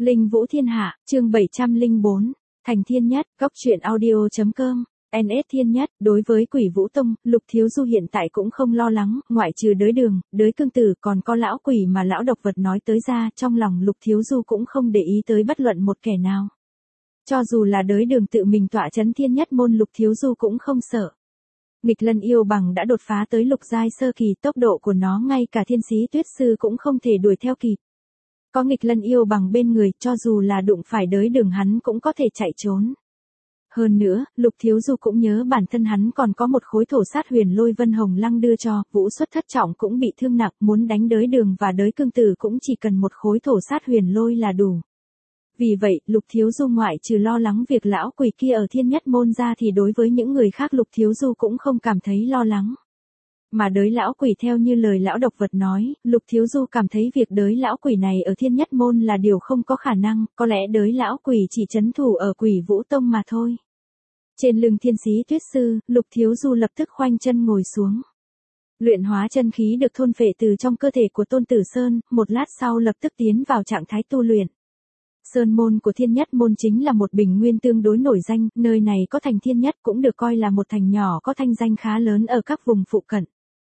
Linh Vũ Thiên Hạ, chương 704, Thành Thiên Nhất, Góc Truyện Audio.com, NS Thiên Nhất, đối với Quỷ Vũ Tông, Lục Thiếu Du hiện tại cũng không lo lắng, ngoại trừ đới đường, đới cương tử còn có lão quỷ mà lão độc vật nói tới ra, trong lòng Lục Thiếu Du cũng không để ý tới bất luận một kẻ nào. Cho dù là đới đường tự mình tọa chấn Thiên Nhất môn Lục Thiếu Du cũng không sợ. Nghịch Lân yêu bằng đã đột phá tới lục giai sơ kỳ, tốc độ của nó ngay cả Thiên Sĩ Tuyết Sư cũng không thể đuổi theo kịp. Có Nghịch Lân yêu bằng bên người, cho dù là đụng phải đới đường hắn cũng có thể chạy trốn. Hơn nữa, Lục Thiếu Du cũng nhớ bản thân hắn còn có một khối thổ sát huyền lôi Vân Hồng Lăng đưa cho, vũ xuất thất trọng cũng bị thương nặng, muốn đánh đới đường và đới cương tử cũng chỉ cần một khối thổ sát huyền lôi là đủ. Vì vậy, Lục Thiếu Du ngoại trừ lo lắng việc lão quỷ kia ở Thiên Nhất môn ra thì đối với những người khác Lục Thiếu Du cũng không cảm thấy lo lắng. Mà đới lão quỷ theo như lời lão độc vật nói, Lục Thiếu Du cảm thấy việc đới lão quỷ này ở Thiên Nhất môn là điều không có khả năng, có lẽ đới lão quỷ chỉ trấn thủ ở Quỷ Vũ Tông mà thôi. Trên lưng Thiên Sĩ Tuyết Sư, Lục Thiếu Du lập tức khoanh chân ngồi xuống. Luyện hóa chân khí được thôn phệ từ trong cơ thể của Tôn Tử Sơn, một lát sau lập tức tiến vào trạng thái tu luyện. Sơn môn của Thiên Nhất môn chính là một bình nguyên tương đối nổi danh, nơi này có thành Thiên Nhất cũng được coi là một thành nhỏ có thanh danh khá lớn ở các vùng phụ cận.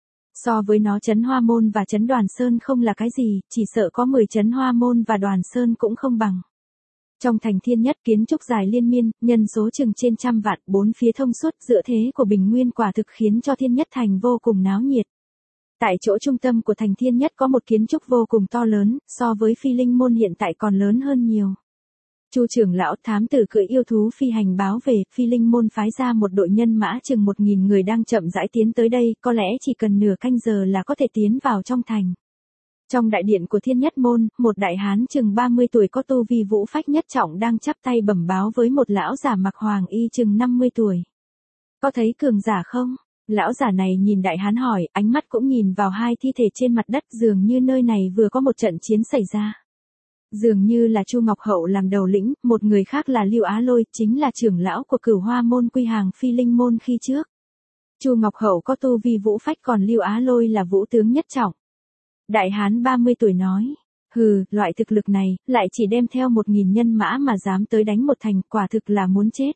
So với nó Trấn Hoa môn và Trấn Đoàn Sơn không là cái gì, chỉ sợ có 10 Trấn Hoa môn và Đoàn Sơn cũng không bằng. Trong thành Thiên Nhất kiến trúc dài liên miên, nhân số chừng trên trăm vạn, bốn phía thông suốt, dựa thế của bình nguyên quả thực khiến cho Thiên Nhất thành vô cùng náo nhiệt. Tại chỗ trung tâm của thành Thiên Nhất có một kiến trúc vô cùng to lớn, so với Phi Linh môn hiện tại còn lớn hơn nhiều. Chu trưởng lão thám tử cưỡi yêu thú phi hành báo về, Phi Linh môn phái ra một đội nhân mã chừng 1000 người đang chậm rãi tiến tới đây, có lẽ chỉ cần nửa canh giờ là có thể tiến vào trong thành. Trong đại điện của Thiên Nhất môn, một đại hán chừng 30 tuổi có tu vi vũ phách nhất trọng đang chắp tay bẩm báo với một lão giả mặc hoàng y chừng 50 tuổi. Có thấy cường giả không? Lão giả này nhìn đại hán hỏi, ánh mắt cũng nhìn vào hai thi thể trên mặt đất, dường như nơi này vừa có một trận chiến xảy ra. Dường như là Chu Ngọc Hậu làm đầu lĩnh, một người khác là Lưu Á Lôi, chính là trưởng lão của Cửu Hoa môn quy hàng Phi Linh môn khi trước. Chu Ngọc Hậu có tu vi vũ phách còn Lưu Á Lôi là vũ tướng nhất trọng. Đại hán 30 tuổi nói, hừ, loại thực lực này, lại chỉ đem theo 1000 nhân mã mà dám tới đánh một thành, quả thực là muốn chết.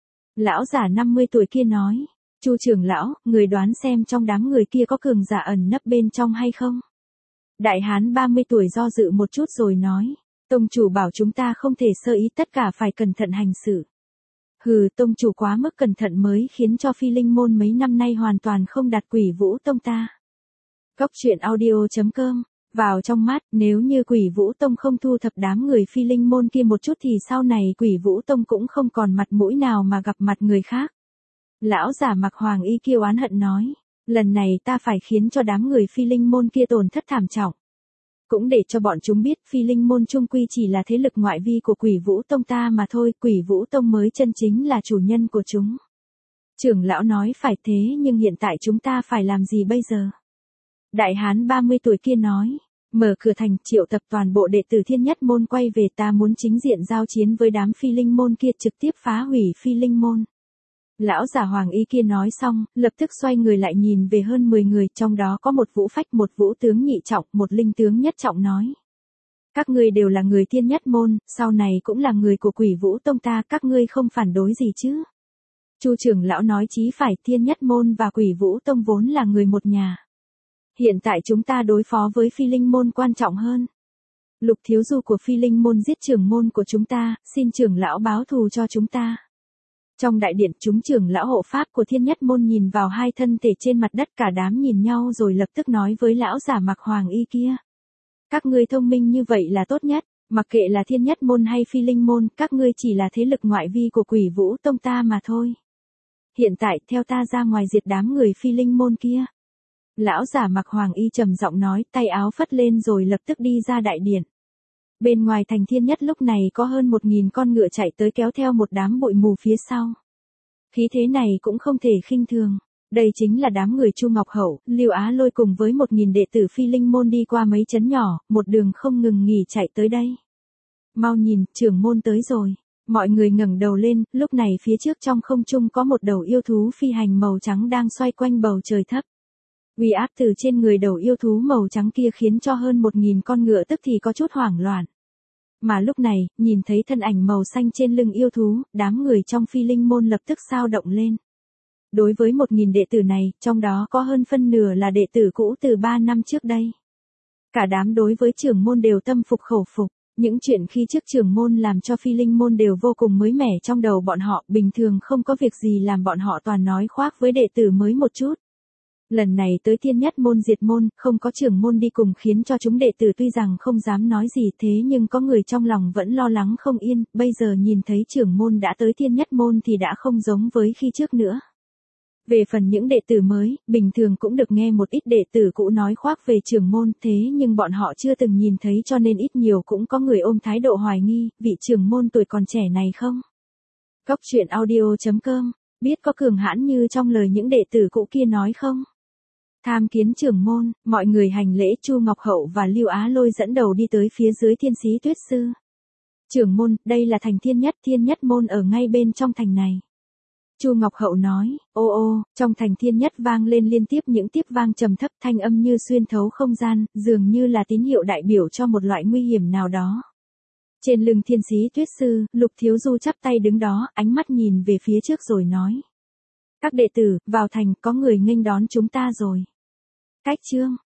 Lão giả 50 tuổi kia nói, Chu trưởng lão, người đoán xem trong đám người kia có cường giả ẩn nấp bên trong hay không? Đại hán 30 tuổi do dự một chút rồi nói, tông chủ bảo chúng ta không thể sơ ý, tất cả phải cẩn thận hành xử. Hừ, tông chủ quá mức cẩn thận mới khiến cho Phi Linh môn mấy năm nay hoàn toàn không đạt Quỷ Vũ Tông ta. Góc Truyện Audio.com, vào trong mắt, nếu như Quỷ Vũ Tông không thu thập đám người Phi Linh môn kia một chút thì sau này Quỷ Vũ Tông cũng không còn mặt mũi nào mà gặp mặt người khác. Lão giả mặc hoàng y kia oán hận nói, lần này ta phải khiến cho đám người Phi Linh môn kia tổn thất thảm trọng. Cũng để cho bọn chúng biết Phi Linh môn chung quy chỉ là thế lực ngoại vi của Quỷ Vũ Tông ta mà thôi, Quỷ Vũ Tông mới chân chính là chủ nhân của chúng. Trưởng lão nói phải thế, nhưng hiện tại chúng ta phải làm gì bây giờ? Đại hán 30 tuổi kia nói, mở cửa thành, triệu tập toàn bộ đệ tử Thiên Nhất môn quay về, ta muốn chính diện giao chiến với đám Phi Linh môn kia, trực tiếp phá hủy Phi Linh môn. Lão giả hoàng y kia nói xong, lập tức xoay người lại nhìn về hơn 10 người, trong đó có một vũ phách, một vũ tướng nhị trọng, một linh tướng nhất trọng nói. Các ngươi đều là người Thiên Nhất môn, sau này cũng là người của Quỷ Vũ Tông ta, các ngươi không phản đối gì chứ? Chu trưởng lão nói chí phải, Thiên Nhất môn và Quỷ Vũ Tông vốn là người một nhà. Hiện tại chúng ta đối phó với Phi Linh môn quan trọng hơn. Lục Thiếu Du của Phi Linh môn giết trưởng môn của chúng ta, xin trưởng lão báo thù cho chúng ta. Trong đại điện, chúng trưởng lão hộ pháp của Thiên Nhất môn nhìn vào hai thân thể trên mặt đất, cả đám nhìn nhau rồi lập tức nói với lão giả mặc hoàng y kia. Các ngươi thông minh như vậy là tốt nhất, mặc kệ là Thiên Nhất môn hay Phi Linh môn, các ngươi chỉ là thế lực ngoại vi của Quỷ Vũ Tông ta mà thôi. Hiện tại, theo ta ra ngoài diệt đám người Phi Linh môn kia. Lão giả mặc hoàng y trầm giọng nói, tay áo phất lên rồi lập tức đi ra đại điện. Bên ngoài thành Thiên Nhất lúc này có hơn 1000 con ngựa chạy tới kéo theo một đám bụi mù phía sau. Khí thế này cũng không thể khinh thường. Đây chính là đám người Chu Ngọc Hậu, Lưu Á Lôi cùng với 1000 đệ tử Phi Linh môn đi qua mấy trấn nhỏ, một đường không ngừng nghỉ chạy tới đây. Mau nhìn, trưởng môn tới rồi. Mọi người ngẩng đầu lên, lúc này phía trước trong không trung có một đầu yêu thú phi hành màu trắng đang xoay quanh bầu trời thấp. Uy áp từ trên người đầu yêu thú màu trắng kia khiến cho hơn 1000 con ngựa tức thì có chút hoảng loạn. Mà lúc này, nhìn thấy thân ảnh màu xanh trên lưng yêu thú, đám người trong Phi Linh môn lập tức xao động lên. Đối với 1.000 đệ tử này, trong đó có hơn phân nửa là đệ tử cũ từ 3 năm trước đây. Cả đám đối với trưởng môn đều tâm phục khẩu phục. Những chuyện khi trước trưởng môn làm cho Phi Linh môn đều vô cùng mới mẻ trong đầu bọn họ, bình thường không có việc gì làm bọn họ toàn nói khoác với đệ tử mới một chút. Lần này tới Thiên Nhất môn diệt môn, không có trưởng môn đi cùng khiến cho chúng đệ tử tuy rằng không dám nói gì thế nhưng có người trong lòng vẫn lo lắng không yên, bây giờ nhìn thấy trưởng môn đã tới Thiên Nhất môn thì đã không giống với khi trước nữa. Về phần những đệ tử mới, bình thường cũng được nghe một ít đệ tử cũ nói khoác về trưởng môn, thế nhưng bọn họ chưa từng nhìn thấy cho nên ít nhiều cũng có người ôm thái độ hoài nghi, vị trưởng môn tuổi còn trẻ này không? Cóc truyện audio.com, biết có cường hãn như trong lời những đệ tử cũ kia nói không? Tham kiến trưởng môn, mọi người hành lễ. Chu Ngọc Hậu và Lưu Á Lôi dẫn đầu đi tới phía dưới Thiên Sĩ Tuyết Sư. Trưởng môn, đây là thành Thiên Nhất môn ở ngay bên trong thành này. Chu Ngọc Hậu nói, ô ô, trong thành Thiên Nhất vang lên liên tiếp những tiếp vang trầm thấp, thanh âm như xuyên thấu không gian, dường như là tín hiệu đại biểu cho một loại nguy hiểm nào đó. Trên lưng Thiên Sĩ Tuyết Sư, Lục Thiếu Du chắp tay đứng đó, ánh mắt nhìn về phía trước rồi nói. Các đệ tử, vào thành, có người nghênh đón chúng ta rồi. Cách chương.